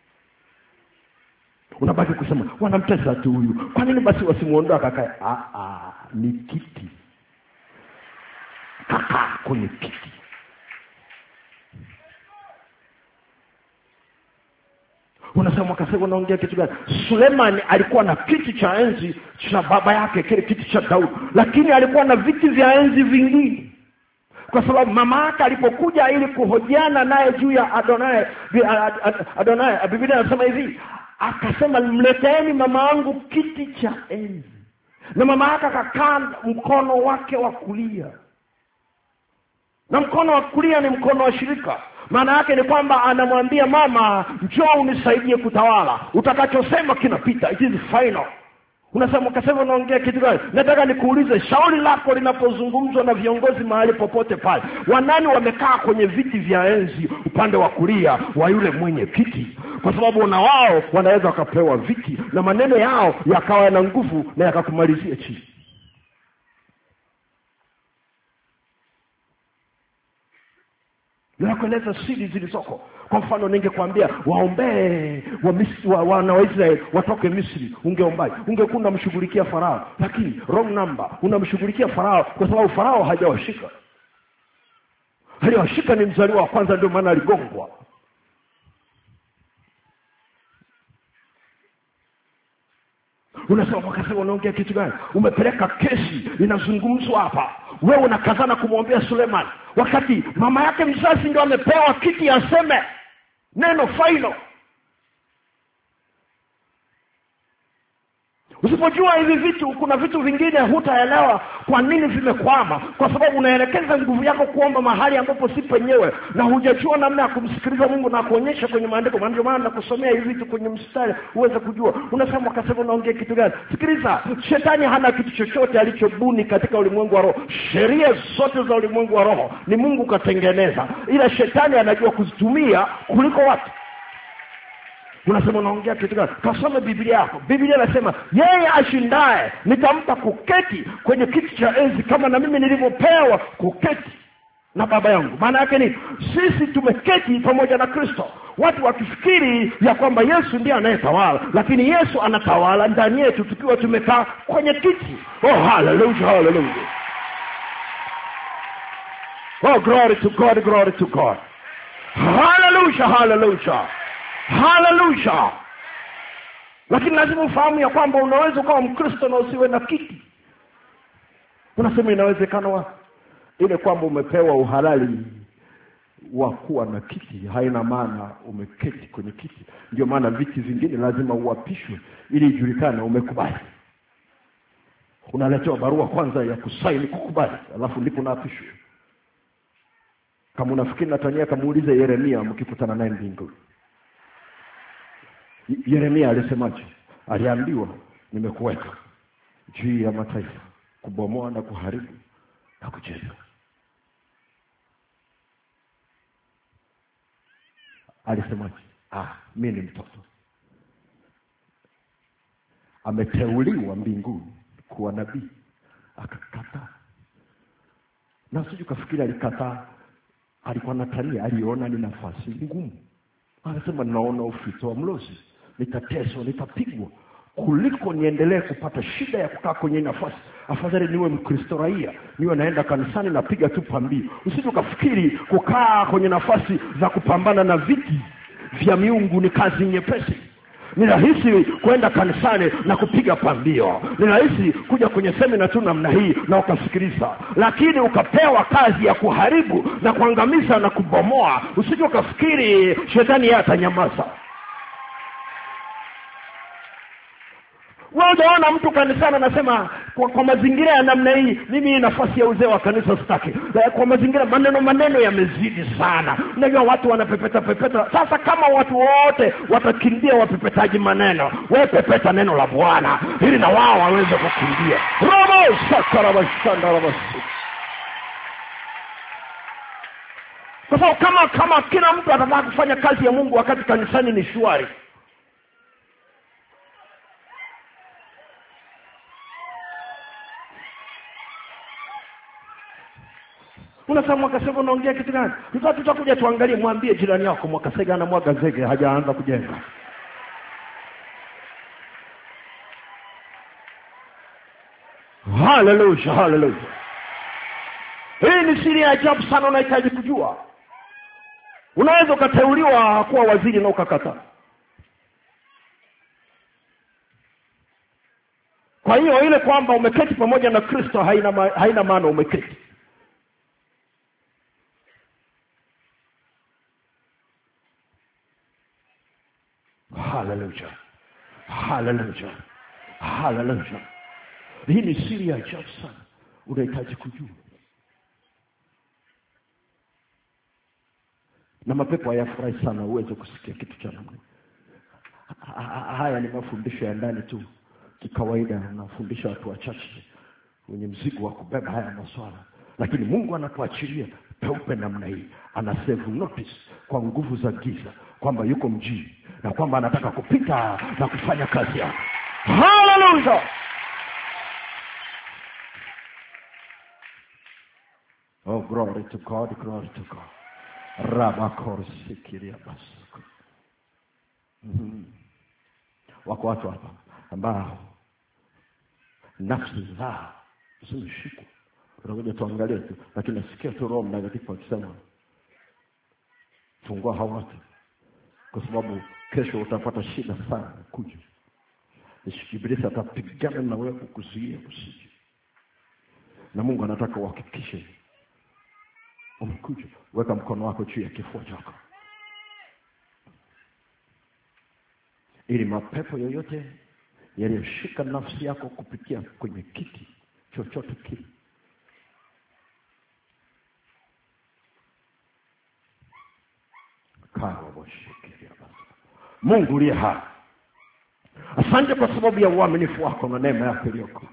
Unabaki kusema, wanamtesa tu huyu, kwa nini basi wasimuondoa kakae? Ah ah, ni kiti. Kaka kwenye kiti. Unasema kasema unaongea kitu gani? Suleiman alikuwa na kiti cha enzi cha baba yake, kile kiti cha Daudi, lakini alikuwa na viti vya enzi vingine. Kwa sababu mama yake alipokuja ili kuhojiana naye juu ya Adonai, Adonai, Biblia inasema hivi, akasema, mleteeni mama yangu kiti cha enzi. Na mama yake akakaa mkono wake wa kulia. Na mkono wa kulia ni mkono wa shirika. Maana yake ni kwamba anamwambia mama, njoo unisaidie kutawala. Utakachosema kinapita. It is final. Unasema ukasema unaongea kitu gani? Nataka nikuulize, shauri lako linapozungumzwa na viongozi mahali popote pale, wanani wamekaa kwenye viti vya enzi upande wa kulia wa yule mwenye kiti? Kwa sababu na wao wanaweza wakapewa viti na maneno yao yakawa na nguvu na yakakumalizia chini. Nakueleza siri zilizoko. Kwa mfano ningekwambia waombee wa Misri, wa wana wa Israeli watoke Misri, ungeombaje? Ungekuwa unamshughulikia Farao, lakini wrong number. Unamshughulikia Farao kwa sababu Farao hajawashika. Aliyowashika ni mzaliwa wa kwanza, ndio maana aligongwa. Unasema wakasema unaongea kitu gani? Umepeleka kesi inazungumzwa hapa. Wewe unakazana kumwombea Suleiman, wakati mama yake mzazi ndio amepewa kiti aseme neno final. Usipojua hivi vitu, kuna vitu vingine hutaelewa kwa nini vimekwama, kwa sababu unaelekeza nguvu yako kuomba mahali ambapo si penyewe, na hujajua namna ya kumsikiliza Mungu na kuonyesha kwenye maandiko. Ndio maana nakusomea hivi vitu kwenye mstari uweze kujua. Unasema wakasema unaongea kitu gani? Sikiliza, shetani hana kitu chochote alichobuni katika ulimwengu wa roho. Sheria zote za ulimwengu wa roho ni Mungu katengeneza, ila shetani anajua kuzitumia kuliko watu. Unasema unaongea kitu gani? Kasome Biblia yako. Biblia inasema yeye ashindaye nitampa kuketi kwenye kiti cha enzi kama na mimi nilivyopewa kuketi na Baba yangu. Maana yake ni sisi tumeketi pamoja na Kristo. Watu wakifikiri ya kwamba Yesu ndiye anayetawala, lakini Yesu anatawala ndani yetu tukiwa tumekaa kwenye kiti. Oh hallelujah, hallelujah. Oh glory to God, glory to God. Hallelujah, hallelujah. Hallelujah. Lakini lazima ufahamu ya kwamba unaweza kuwa Mkristo na usiwe na kiti. Unasema inawezekana wapi? Ile kwamba umepewa uhalali wa kuwa na kiti haina maana umeketi kwenye kiti. Ndio maana viti vingine lazima uapishwe ili ijulikane umekubali. Unaletewa barua kwanza ya kusaini kukubali, alafu ndipo unaapishwa. Kama unafikiri Natania kamuulize Yeremia mkikutana naye mbinguni. Yeremia alisemaje? Aliambiwa nimekuweka juu ya mataifa kubomoa na kuharibu na kujenga. Alisemaje? Ah, mimi ni mtoto. Ameteuliwa mbinguni kuwa nabii, akakataa. Na usije ukafikiri alikataa alikuwa Natania, aliona ni nafasi ngumu. Anasema naona ufito wa mlozi, nitateswa, nitapigwa kuliko niendelee kupata shida ya kukaa kwenye nafasi. Afadhali niwe Mkristo raia, niwe naenda kanisani napiga tu pambio. Usije ukafikiri kukaa kwenye nafasi za kupambana na viti vya miungu ni kazi nyepesi. Ni rahisi kwenda kanisani na kupiga pambio. Ni rahisi kuja kwenye semina tu namna hii na ukasikiliza. Lakini ukapewa kazi ya kuharibu na kuangamiza na kubomoa, usije ukafikiri shetani yeye atanyamaza. Wewe unaona mtu kanisani anasema kwa, kwa mazingira ya namna hii mimi nafasi ya uzee wa kanisa sitaki. Kwa mazingira maneno maneno yamezidi sana. Unajua watu wanapepeta pepeta. Sasa kama watu wote watakimbia wapepetaji maneno, wewe pepeta neno la Bwana ili na wao waweze kukimbia. Robo sakarabashanda rabasi. Kwa sababu kama kama kila mtu atataka kufanya kazi ya Mungu wakati kanisani ni shwari, unasema mwaka sega unaongea kitu gani? Tuta tutakuja tuangalie, mwambie jirani yako mwaka sega na mwaga zege hajaanza kujenga. Hallelujah, hallelujah. Hii ni siri ya ajabu sana unahitaji kujua. Unaweza ukateuliwa kuwa waziri na ukakataa. Kwa hiyo ile kwamba umeketi pamoja na Kristo haina ma, haina maana umeketi. Hallelujah. Hallelujah. Hallelujah. Hii ni siri ya ajabu sana unahitaji kujua. Na mapepo hayafurahi sana uweze kusikia kitu cha namna. Haya ni mafundisho ya ndani tu. Kikawaida nafundisha watu wachache wenye mzigo wa kubeba haya masuala. Lakini Mungu anatuachilia peupe namna hii. Ana save notice kwa nguvu za giza kwamba yuko mjini na kwamba anataka kupita na kufanya kazi yake. Hallelujah. Oh glory to God, glory to God. Rabakorsikiria basuko. Mm-hmm. Wako watu hapa ambao nafsi zao zimeshikwa. Tunakuja tuangalie tu, lakini nasikia tu Roho Mtakatifu akisema fungua hao watu, kwa sababu kesho utapata shida sana kuja. Ibilisi atapigana na wewe kukuzuia usije. Na Mungu anataka uhakikishe umekuja. Weka mkono wako juu ya kifua chako, ili mapepo yoyote yaliyoshika nafsi yako kupitia kwenye kiti chochote kile Mungu uliye hai, asante kwa sababu ya uaminifu wako na neema yako iliyoko.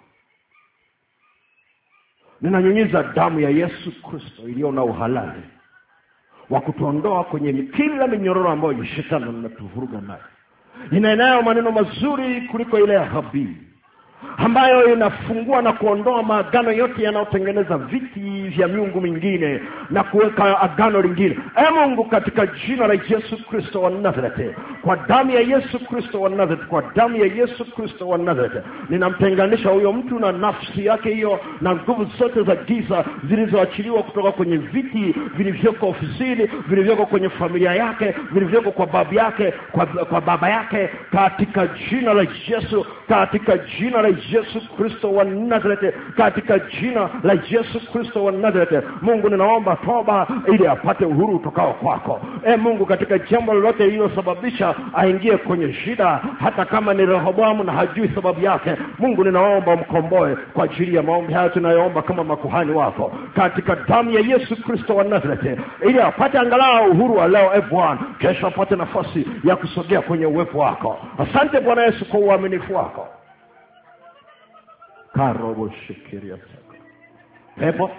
Ninanyunyiza damu ya Yesu Kristo iliyo na uhalali wa kutuondoa kwenye kila minyororo ambayo shetani anatuvuruga nayo. Inenayo maneno mazuri kuliko ile ya Habili, ambayo inafungua na kuondoa maagano yote yanayotengeneza viti vya miungu mingine na kuweka agano lingine. Ee Mungu, katika jina la Yesu Kristo wa Nazareti, kwa damu ya Yesu Kristo wa Nazareti, kwa damu ya Yesu Kristo wa Nazareti, ninamtenganisha huyo mtu na nafsi yake hiyo na nguvu zote za giza zilizoachiliwa kutoka kwenye viti vilivyoko ofisini, vilivyoko kwenye familia yake, vilivyoko kwa baba yake, kwa, kwa baba yake, katika jina la Yesu, katika jina la Yesu Kristo wa Nazareti, katika jina la Yesu Kristo wa Nazareti. Mungu, ninaomba toba ili apate uhuru utokao kwako. E Mungu, katika jambo lolote lililosababisha aingie kwenye shida, hata kama ni Rehoboamu na hajui sababu yake, Mungu ninaomba mkomboe kwa ajili ya maombi haya tunayoomba kama makuhani wako, katika damu ya Yesu Kristo wa Nazareti, ili apate angalau uhuru wa leo. E Bwana, kesho apate nafasi ya kusogea kwenye uwepo wako. Asante Bwana Yesu kwa uaminifu wako. Karobo shikiria saka. Pepo,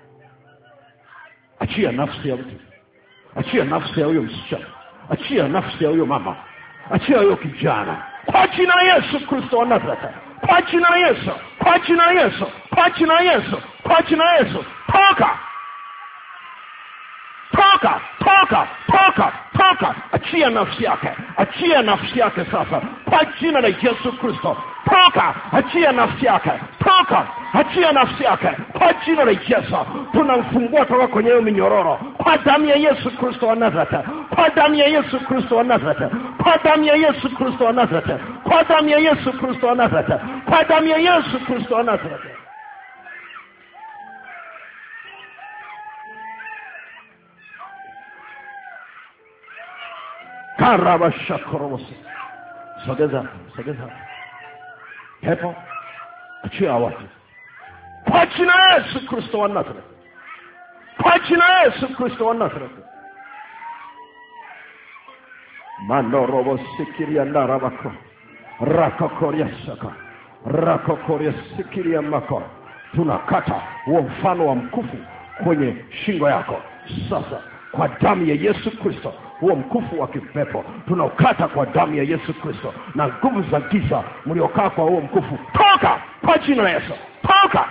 achia nafsi ya mtu. Achia nafsi ya huyo msichana. Achia nafsi ya huyo mama. Achia huyo kijana. Kwa jina la Yesu Kristo wa Nazareti. Kwa jina la Yesu. Kwa jina la Yesu. Kwa jina la Yesu. Kwa jina la Yesu. Toka. Toka. Toka. Toka. Toka. Achia nafsi yake. Achia nafsi yake sasa. Kwa jina la Yesu Kristo. Toka. Achia nafsi yake. Toka. Achia nafsi yake. Kwa jina la Yesu. Tunamfungua toka kwenye hiyo minyororo. Kwa damu ya Yesu Kristo wa Nazareti. Kwa damu ya Yesu Kristo wa Nazareti. Kwa damu ya Yesu Kristo wa Nazareti. Kwa damu ya Yesu Kristo wa Nazareti. Kwa damu ya Yesu Kristo wa Nazareti. Karabashakorosi. Sogeza, sogeza. Pepo, achia watu. Kwa jina la Yesu Kristo wa Nazareti. Kwa jina la Yesu Kristo wa Nazareti. Mandorobo sikiria ndarabako. Rakokoria saka. Rakokoria sikiria mako. Tunakata huo mfano wa mkufu kwenye shingo yako. Sasa kwa damu ya Yesu Kristo, huo mkufu wa kipepo tunaukata kwa damu ya Yesu Kristo, na nguvu za giza mliokaa kwa huo mkufu, toka kwa jina la Yesu. Toka.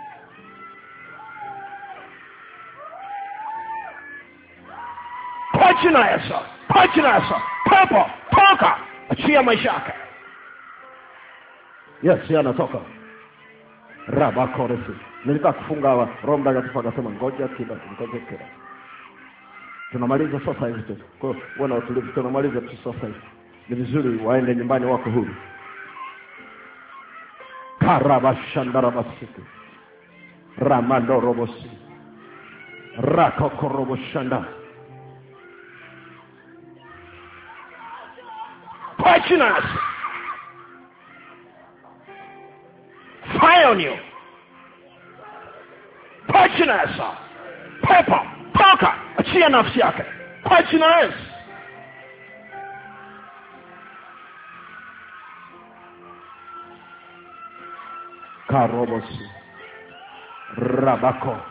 Kwa jina la Yesu. Kwa jina la Yesu. Pepo, toka. Achia maisha yake. Yes, anatoka. Raba koresi. Nilitaka kufunga hawa. Roho Mtakatifu akasema ngoja kidogo, ngoja kidogo. Tunamaliza sasa hivi tu. Kwa hiyo wana utulivu, tunamaliza tu sasa hivi. Ni vizuri waende nyumbani wako huru. Karabashandarabasiku. Ramandorobosi. Rakokoroboshanda. Kwa jina la Yesu. Fire on you. Kwa jina la Yesu. Pepo, toka. Achia nafsi yake. Kwa jina la Yesu. Karobosi. Rabako.